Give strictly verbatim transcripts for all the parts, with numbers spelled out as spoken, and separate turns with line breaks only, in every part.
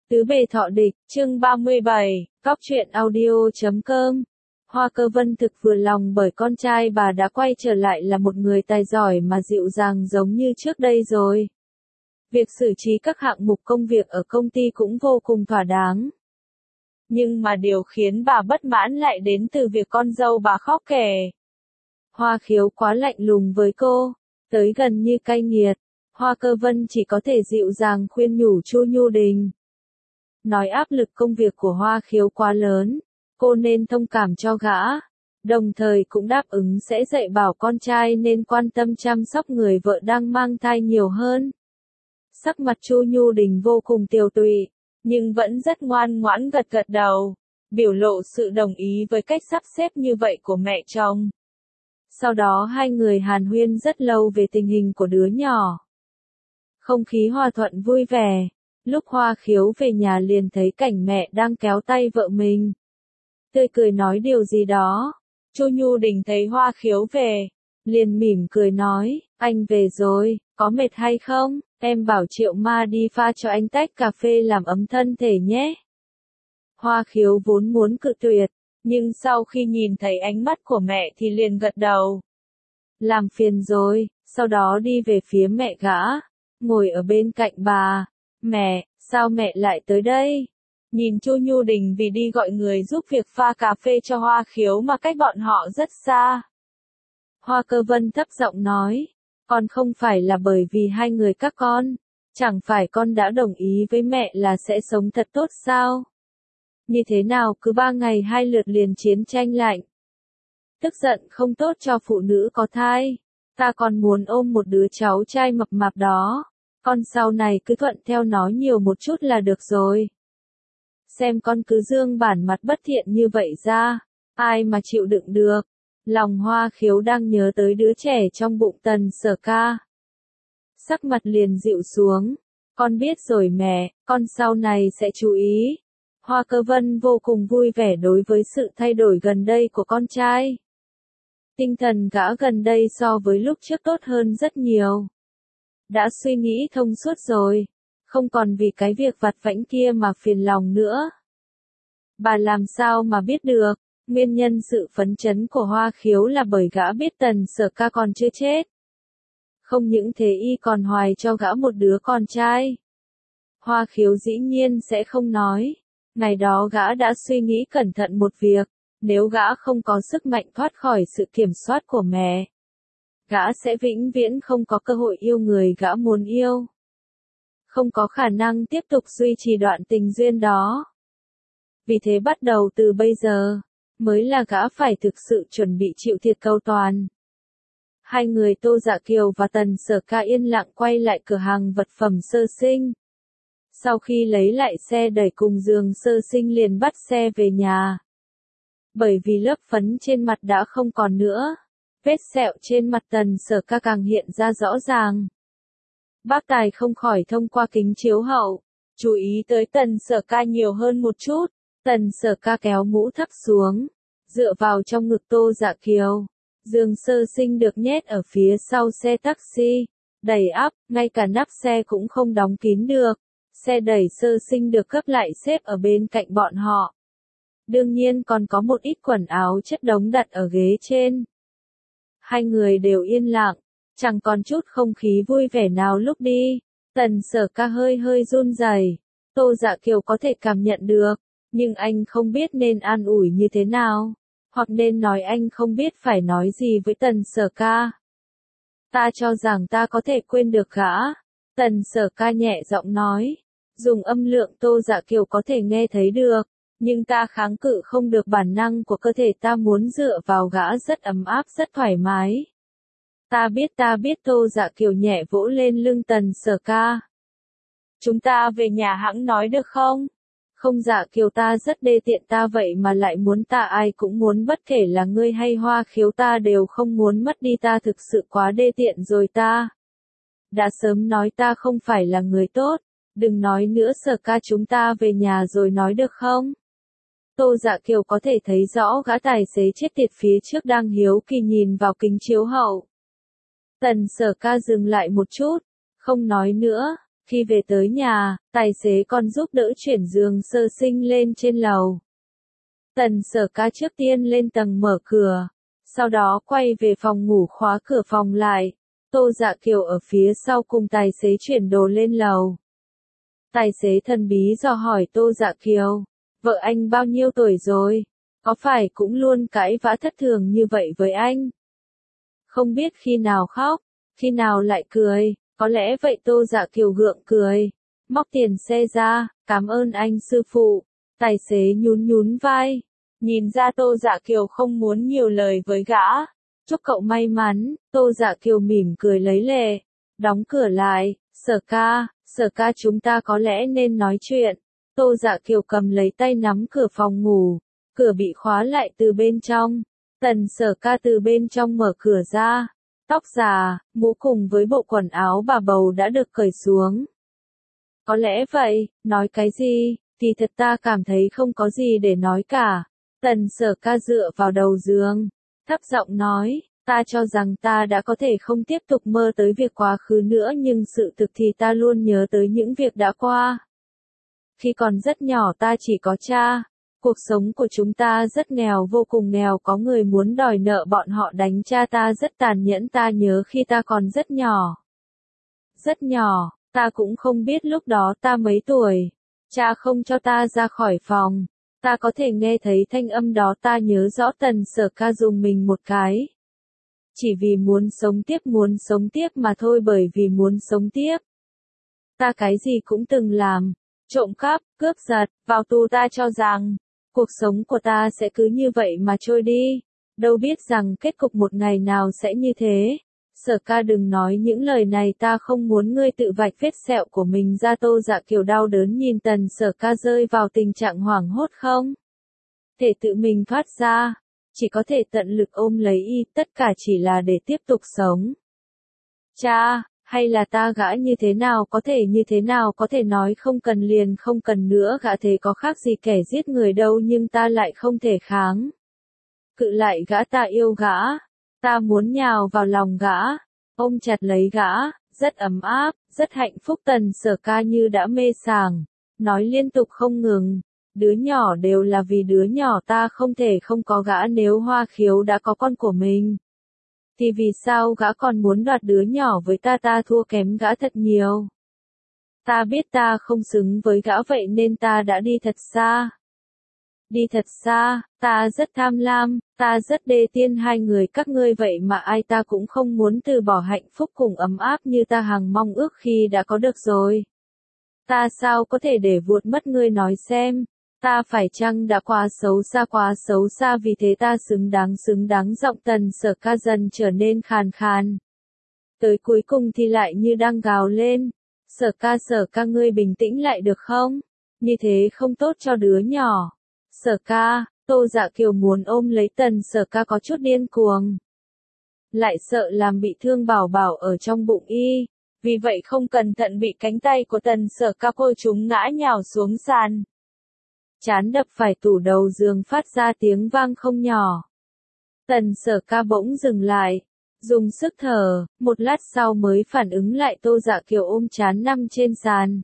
Tứ bề thọ địch, chương ba mươi bảy, Cóc truyện audio chấm com. Hoa Cơ Vân thực vừa lòng bởi con trai bà đã quay trở lại là một người tài giỏi mà dịu dàng giống như trước đây rồi. Việc xử trí các hạng mục công việc ở công ty cũng vô cùng thỏa đáng. Nhưng mà điều khiến bà bất mãn lại đến từ việc con dâu bà khóc kể. Hoa Khiếu quá lạnh lùng với cô, tới gần như cay nghiệt. Hoa Cơ Vân chỉ có thể dịu dàng khuyên nhủ Chu Nhu Đình. Nói áp lực công việc của Hoa Khiếu quá lớn, cô nên thông cảm cho gã, đồng thời cũng đáp ứng sẽ dạy bảo con trai nên quan tâm chăm sóc người vợ đang mang thai nhiều hơn. Sắc mặt Chu Nhu Đình vô cùng tiều tụy, nhưng vẫn rất ngoan ngoãn gật gật đầu, biểu lộ sự đồng ý với cách sắp xếp như vậy của mẹ chồng. Sau đó hai người hàn huyên rất lâu về tình hình của đứa nhỏ. Không khí hòa thuận vui vẻ. Lúc Hoa Khiếu về nhà liền thấy cảnh mẹ đang kéo tay vợ mình. Tươi cười nói điều gì đó. Chu Nhu Đình thấy Hoa Khiếu về, liền mỉm cười nói, anh về rồi, có mệt hay không? Em bảo Triệu Ma đi pha cho anh tách cà phê làm ấm thân thể nhé. Hoa Khiếu vốn muốn cự tuyệt, nhưng sau khi nhìn thấy ánh mắt của mẹ thì liền gật đầu. Làm phiền rồi, sau đó đi về phía mẹ gã, ngồi ở bên cạnh bà. Mẹ, sao mẹ lại tới đây? Nhìn Chu Nhu Đình vì đi gọi người giúp việc pha cà phê cho Hoa Khiếu mà cách bọn họ rất xa. Hoa Cơ Vân thấp giọng nói, con không phải là bởi vì hai người các con, chẳng phải con đã đồng ý với mẹ là sẽ sống thật tốt sao? Như thế nào cứ ba ngày hai lượt liền chiến tranh lạnh. Tức giận không tốt cho phụ nữ có thai, ta còn muốn ôm một đứa cháu trai mập mạp đó. Con sau này cứ thuận theo nó nhiều một chút là được rồi. Xem con cứ dương bản mặt bất thiện như vậy ra, ai mà chịu đựng được. Lòng Hoa Khiếu đang nhớ tới đứa trẻ trong bụng Tần Sở Ca. Sắc mặt liền dịu xuống. Con biết rồi mẹ, con sau này sẽ chú ý. Hoa Cơ Vân vô cùng vui vẻ đối với sự thay đổi gần đây của con trai. Tinh thần gã gần đây so với lúc trước tốt hơn rất nhiều. Đã suy nghĩ thông suốt rồi, không còn vì cái việc vặt vãnh kia mà phiền lòng nữa. Bà làm sao mà biết được, nguyên nhân sự phấn chấn của Hoa Khiếu là bởi gã biết Tần Sở Ca còn chưa chết. Không những thế y còn hoài cho gã một đứa con trai. Hoa Khiếu dĩ nhiên sẽ không nói, ngày đó gã đã suy nghĩ cẩn thận một việc, nếu gã không có sức mạnh thoát khỏi sự kiểm soát của mẹ, gã sẽ vĩnh viễn không có cơ hội yêu người gã muốn yêu. Không có khả năng tiếp tục duy trì đoạn tình duyên đó. Vì thế bắt đầu từ bây giờ, mới là gã phải thực sự chuẩn bị chịu thiệt cầu toàn. Hai người Tô Dạ Kiều và Tần Sở Ca yên lặng quay lại cửa hàng vật phẩm sơ sinh. Sau khi lấy lại xe đẩy cùng giường sơ sinh liền bắt xe về nhà. Bởi vì lớp phấn trên mặt đã không còn nữa. Vết sẹo trên mặt Tần Sở Ca càng hiện ra rõ ràng. Bác Tài không khỏi thông qua kính chiếu hậu, chú ý tới Tần Sở Ca nhiều hơn một chút. Tần Sở Ca kéo mũ thấp xuống, dựa vào trong ngực Tô Dạ Kiều. Giường sơ sinh được nhét ở phía sau xe taxi, đầy ắp, ngay cả nắp xe cũng không đóng kín được. Xe đẩy sơ sinh được gấp lại xếp ở bên cạnh bọn họ. Đương nhiên còn có một ít quần áo chất đống đặt ở ghế trên. Hai người đều yên lặng, chẳng còn chút không khí vui vẻ nào lúc đi. Tần Sở Ca hơi hơi run rẩy. Tô Dạ Kiều có thể cảm nhận được, nhưng anh không biết nên an ủi như thế nào, hoặc nên nói anh không biết phải nói gì với Tần Sở Ca. Ta cho rằng ta có thể quên được gã. Tần Sở Ca nhẹ giọng nói, dùng âm lượng Tô Dạ Kiều có thể nghe thấy được. Nhưng ta kháng cự không được bản năng của cơ thể ta muốn dựa vào gã rất ấm áp rất thoải mái. Ta biết ta biết Tô Dạ Kiều nhẹ vỗ lên lưng Tần Sở Ca. Chúng ta về nhà hẵng nói được không? Không Dạ Kiều ta rất đê tiện ta vậy mà lại muốn ta ai cũng muốn bất kể là ngươi hay Hoa Khiếu ta đều không muốn mất đi ta thực sự quá đê tiện rồi ta. Đã sớm nói ta không phải là người tốt, đừng nói nữa Sở Ca chúng ta về nhà rồi nói được không? Tô Dạ Kiều có thể thấy rõ gã tài xế chết tiệt phía trước đang hiếu kỳ nhìn vào kính chiếu hậu. Tần Sở Ca dừng lại một chút, không nói nữa, Khi về tới nhà, tài xế còn giúp đỡ chuyển giường sơ sinh lên trên lầu. Tần Sở Ca trước tiên lên tầng mở cửa, sau đó quay về phòng ngủ khóa cửa phòng lại. Tô Dạ Kiều ở phía sau cùng tài xế chuyển đồ lên lầu. Tài xế thần bí dò hỏi Tô Dạ Kiều, vợ anh bao nhiêu tuổi rồi? Có phải cũng luôn cãi vã thất thường như vậy với anh? Không biết khi nào khóc, khi nào lại cười, có lẽ vậy. Tô Dạ Kiều gượng cười, móc tiền xe ra, cảm ơn anh sư phụ. Tài xế nhún nhún vai, nhìn ra Tô Dạ Kiều không muốn nhiều lời với gã. Chúc cậu may mắn. Tô Dạ Kiều mỉm cười lấy lệ, đóng cửa lại. Sở Ca, Sở Ca, chúng ta có lẽ nên nói chuyện. Tô Dạ Kiều cầm lấy tay nắm cửa phòng ngủ, cửa bị khóa lại từ bên trong. Tần Sở Ca từ bên trong mở cửa ra, tóc già, mũ cùng với bộ quần áo bà bầu đã được cởi xuống. Có lẽ vậy, nói cái gì, thì thật ta cảm thấy không có gì để nói cả. Tần Sở Ca dựa vào đầu giường, thấp giọng nói, ta cho rằng ta đã có thể không tiếp tục mơ tới việc quá khứ nữa, nhưng sự thực thì ta luôn nhớ tới những việc đã qua. Khi còn rất nhỏ ta chỉ có cha. Cuộc sống của chúng ta rất nghèo, vô cùng nghèo, có người muốn đòi nợ, bọn họ đánh cha ta rất tàn nhẫn. Ta nhớ khi ta còn rất nhỏ. Rất nhỏ, ta cũng không biết lúc đó ta mấy tuổi. Cha không cho ta ra khỏi phòng. Ta có thể nghe thấy thanh âm đó, ta nhớ rõ. Tần Sở Ca dùng mình một cái. Chỉ vì muốn sống tiếp, muốn sống tiếp mà thôi, bởi vì muốn sống tiếp. Ta cái gì cũng từng làm. Trộm cắp, cướp giật, vào tù. Ta cho rằng cuộc sống của ta sẽ cứ như vậy mà trôi đi. Đâu biết rằng kết cục một ngày nào sẽ như thế. Sở Ca, đừng nói những lời này, ta không muốn ngươi tự vạch vết sẹo của mình ra. Tô Dạ Kiều đau đớn nhìn Tần Sở Ca rơi vào tình trạng hoảng hốt, không thể tự mình thoát ra, chỉ có thể tận lực ôm lấy y, tất cả chỉ là để tiếp tục sống. Cha, hay là ta gã như thế nào có thể như thế nào có thể nói không cần liền không cần nữa, gã thế có khác gì kẻ giết người đâu, nhưng ta lại không thể kháng cự lại gã. Ta yêu gã, ta muốn nhào vào lòng gã, ôm chặt lấy gã, rất ấm áp, rất hạnh phúc. Tần Sở Ca như đã mê sảng, nói liên tục không ngừng, đứa nhỏ đều là vì đứa nhỏ, ta không thể không có gã. Nếu Hoa Khiếu đã có con của mình, thì vì sao gã còn muốn đoạt đứa nhỏ với ta? Ta thua kém gã thật nhiều. Ta biết ta không xứng với gã, vậy nên ta đã đi thật xa. Đi thật xa, ta rất tham lam, ta rất đê tiện. Hai người các ngươi vậy mà ai ta cũng không muốn từ bỏ hạnh phúc cùng ấm áp như ta hằng mong ước khi đã có được rồi. Ta sao có thể để vuột mất ngươi, nói xem. Ta phải chăng đã quá xấu xa, quá xấu xa, vì thế ta xứng đáng, xứng đáng. Giọng Tần Sở Ca dần trở nên khàn khàn. Tới cuối cùng thì lại như đang gào lên. Sở Ca, Sở Ca, ngươi bình tĩnh lại được không? Như thế không tốt cho đứa nhỏ. Sở Ca, Tô Dạ Kiều muốn ôm lấy Tần Sở Ca, có chút điên cuồng. Lại sợ làm bị thương bảo bảo ở trong bụng y. Vì vậy không cẩn thận bị cánh tay của Tần Sở Ca cô chúng ngã nhào xuống sàn. Chán đập phải tủ đầu giường phát ra tiếng vang không nhỏ. Tần Sở Ca bỗng dừng lại, dùng sức thở, một lát sau mới phản ứng lại. Tô Dạ Kiều ôm chán nằm trên sàn.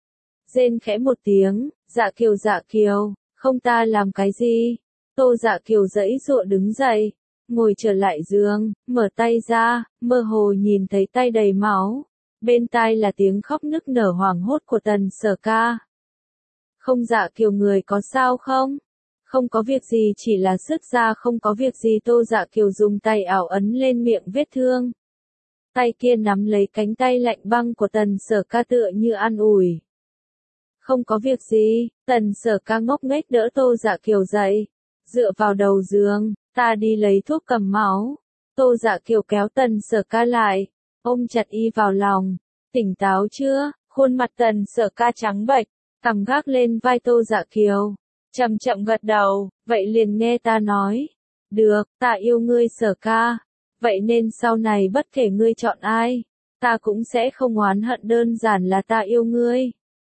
Rên khẽ một tiếng, Dạ Kiều, Dạ Kiều, không, ta làm cái gì? Tô Dạ Kiều giãy giụa đứng dậy, ngồi trở lại giường, mở tay ra, mơ hồ nhìn thấy tay đầy máu. Bên tai là tiếng khóc nức nở hoảng hốt của Tần Sở Ca. Không, Dạ Kiều, người có sao không? Không có việc gì, chỉ là sức da, không có việc gì. Tô Dạ Kiều dùng tay ảo ấn lên miệng vết thương. Tay kia nắm lấy cánh tay lạnh băng của Tần Sở Ca tựa như an ủi. Không có việc gì. Tần Sở Ca ngốc nghếch đỡ Tô Dạ Kiều dậy, dựa vào đầu giường, ta đi lấy thuốc cầm máu. Tô Dạ Kiều kéo Tần Sở Ca lại, ôm chặt y vào lòng. Tỉnh táo chưa? Khuôn mặt Tần Sở Ca trắng bệch, cằm gác lên vai Tô Dạ Kiều, chậm chậm gật đầu, vậy liền nghe ta nói. Được, ta yêu ngươi Sở Ca, vậy nên sau này bất kể ngươi chọn ai, ta cũng sẽ không oán hận, đơn giản là ta yêu ngươi.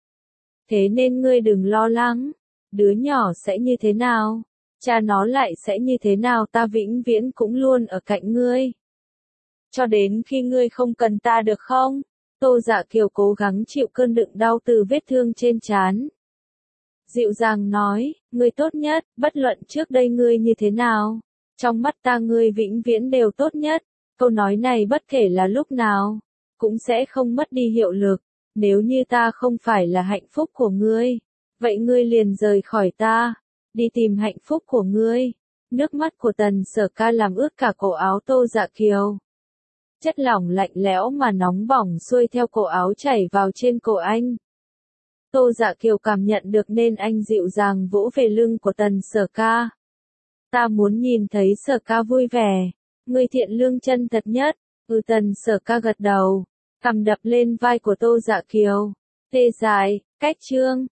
Thế nên ngươi đừng lo lắng, đứa nhỏ sẽ như thế nào, cha nó lại sẽ như thế nào, ta vĩnh viễn cũng luôn ở cạnh ngươi. Cho đến khi ngươi không cần ta, được không? Tô Dạ Kiều cố gắng chịu cơn đựng đau từ vết thương trên trán. Dịu dàng nói, ngươi tốt nhất, bất luận trước đây ngươi như thế nào. Trong mắt ta ngươi vĩnh viễn đều tốt nhất. Câu nói này bất kể là lúc nào, cũng sẽ không mất đi hiệu lực. Nếu như ta không phải là hạnh phúc của ngươi, vậy ngươi liền rời khỏi ta, đi tìm hạnh phúc của ngươi. Nước mắt của Tần Sở Ca làm ướt cả cổ áo Tô Dạ Kiều. Chất lỏng lạnh lẽo mà nóng bỏng xuôi theo cổ áo chảy vào trên cổ anh. Tô Dạ Kiều cảm nhận được nên anh dịu dàng vỗ về lưng của Tần Sở Ca. Ta muốn nhìn thấy Sở Ca vui vẻ. Ngươi thiện lương chân thật nhất. Ừ, Tần Sở Ca gật đầu, cằm đập lên vai của Tô Dạ Kiều. Tê dại, cách chương.